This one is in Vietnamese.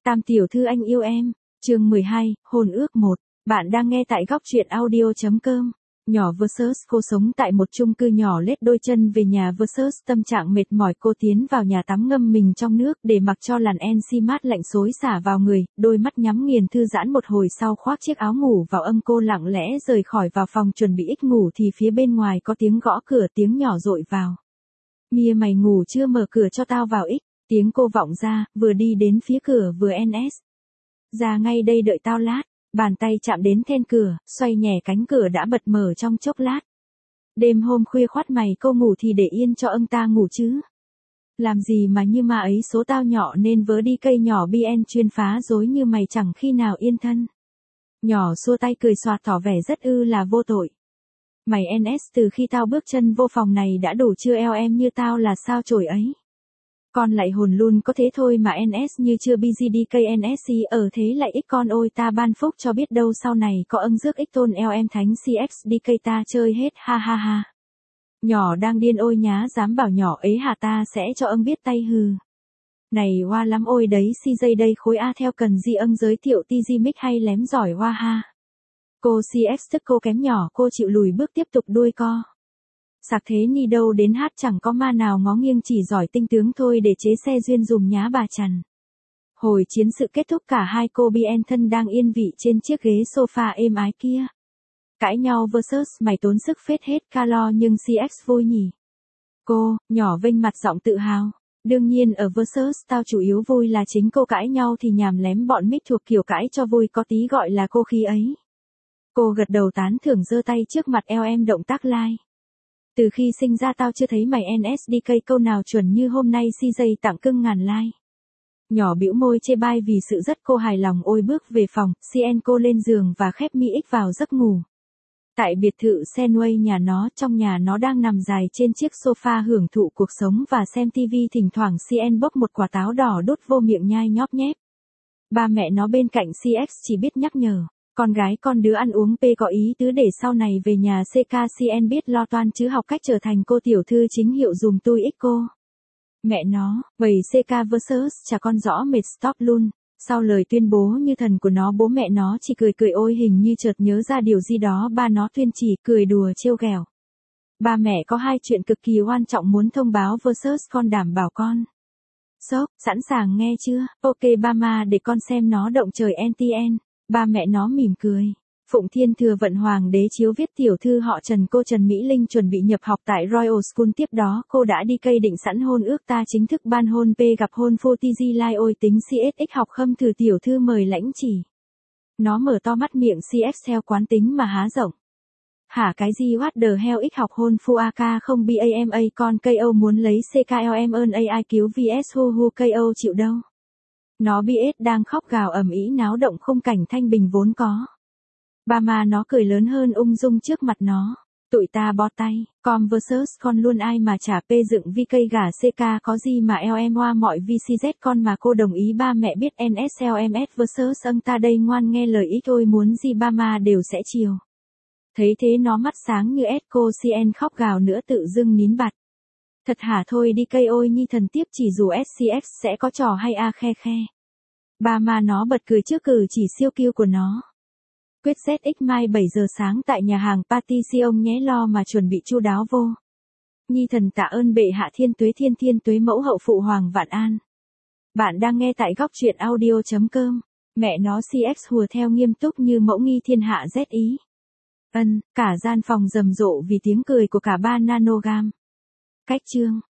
Tam tiểu thư anh yêu em, chương 12, hôn ước 1. Bạn đang nghe tại góc truyện audio.com. Nhỏ Versus cô sống tại một chung cư nhỏ lết đôi chân về nhà Versus tâm trạng mệt mỏi cô tiến vào nhà tắm ngâm mình trong nước để mặc cho làn NC mát lạnh xối xả vào người, đôi mắt nhắm nghiền thư giãn một hồi sau khoác chiếc áo ngủ vào cô lặng lẽ rời khỏi vào phòng chuẩn bị ngủ thì phía bên ngoài có tiếng gõ cửa tiếng nhỏ dội vào. Mia mày ngủ chưa mở cửa cho tao vào tiếng cô vọng ra, vừa đi đến phía cửa vừa NS. Ra ngay đây đợi tao lát, bàn tay chạm đến then cửa, xoay nhẹ cánh cửa đã bật mở trong chốc lát. Đêm hôm khuya khoắt mày cô ngủ thì để yên cho ông ta ngủ chứ. Làm gì mà như ma ấy số tao nhỏ nên vớ đi cây nhỏ BN chuyên phá rối như mày chẳng khi nào yên thân. Nhỏ xua tay cười xoạt tỏ vẻ rất là vô tội. Mày NS từ khi tao bước chân vô phòng này đã đủ chưa eo em như tao là sao chổi ấy. Con lại hồn luôn có thế thôi mà NS như chưa BGDK NSC ở thế lại con ôi ta ban phúc cho biết đâu sau này có ân rước tôn eo em thánh CXDK ta chơi hết ha ha ha. Nhỏ đang điên ôi nhá dám bảo nhỏ ấy hả ta sẽ cho ân biết tay hừ. Này hoa lắm ôi đấy CJ đây khối A theo cần gì ân giới thiệu TG mic hay lém giỏi hoa ha. Cô CX tức cô kém nhỏ cô chịu lùi bước tiếp tục đuôi co. Sạc thế ni đâu đến hát chẳng có ma nào ngó nghiêng chỉ giỏi tinh tướng thôi để chế xe duyên dùm nhá bà chằn. Hồi chiến sự kết thúc cả hai cô BN thân đang yên vị trên chiếc ghế sofa êm ái kia. Cãi nhau versus mày tốn sức phết hết calo nhưng CX vui nhỉ. Cô, nhỏ vênh mặt giọng tự hào. Đương nhiên ở versus tao chủ yếu vui là chính cô cãi nhau thì nhàm lém bọn mít thuộc kiểu cãi cho vui có tí gọi là cô khí ấy. Cô gật đầu tán thưởng giơ tay trước mặt eo em động tác like. Từ khi sinh ra tao chưa thấy mày NSDK câu nào chuẩn như hôm nay CJ tặng cưng ngàn like. Nhỏ bĩu môi chê bai vì sự rất cô hài lòng ôi bước về phòng, CN cô lên giường và khép mi ích vào giấc ngủ. Tại biệt thự Senway nhà nó, trong nhà nó đang nằm dài trên chiếc sofa hưởng thụ cuộc sống và xem TV thỉnh thoảng CN bốc một quả táo đỏ đút vô miệng nhai nhóp nhép. Ba mẹ nó bên cạnh CX chỉ biết nhắc nhở. Con gái con đứa ăn uống có ý tứ để sau này về nhà CKCN biết lo toan chứ học cách trở thành cô tiểu thư chính hiệu dùm tôi cô. Mẹ nó, vậy CK versus chả con rõ mệt stop luôn. Sau lời tuyên bố như thần của nó bố mẹ nó chỉ cười cười ôi hình như chợt nhớ ra điều gì đó ba nó tuyên chỉ cười đùa trêu ghẹo. Ba mẹ có hai chuyện cực kỳ quan trọng muốn thông báo versus con đảm bảo con. Sốc, sẵn sàng nghe chưa? Ok ba ma để con xem nó động trời NTN. Ba mẹ nó mỉm cười. Phụng Thiên Thừa Vận Hoàng đế chiếu viết tiểu thư họ Trần cô Trần Mỹ Linh chuẩn bị nhập học tại Royal School tiếp đó cô đã đi cây định sẵn hôn ước ta chính thức ban hôn P gặp hôn phô TG Lai ôi tính CSX học khâm thử tiểu thư mời lãnh chỉ. Nó mở to mắt miệng CX theo quán tính mà há rộng. Hả cái gì what the hell x học hôn phu AK không BAMA con KO muốn lấy CKLM ơn AI cứu VS hu KO chịu đâu. Nó BS đang khóc gào ầm ĩ náo động khung cảnh thanh bình vốn có. Ba mà nó cười lớn hơn ung dung trước mặt nó. Tụi ta bó tay, com versus con luôn ai mà trả P dựng VK gả CK có gì mà LM hoa mọi VCZ con mà cô đồng ý ba mẹ biết NSLMS versus âng ta đây ngoan nghe lời ít ôi muốn gì ba mà đều sẽ chiều. Thấy thế nó mắt sáng như cô CN khóc gào nữa tự dưng nín bặt. Thật hả thôi đi cây ôi nhi thần tiếp chỉ dù SCX sẽ có trò hay a khe khe. Ba mà nó bật cười trước cử chỉ siêu kiêu của nó. Quyết ZX mai 7 giờ sáng tại nhà hàng Patition nhé lo mà chuẩn bị chu đáo vô. Nhi thần tạ ơn bệ hạ thiên tuế mẫu hậu phụ hoàng vạn an. Bạn đang nghe tại góc truyện audio.com. Mẹ nó CX hùa theo nghiêm túc như mẫu nghi thiên hạ Z ý. Cả gian phòng rầm rộ vì tiếng cười của cả ba nanogam. Cách chương.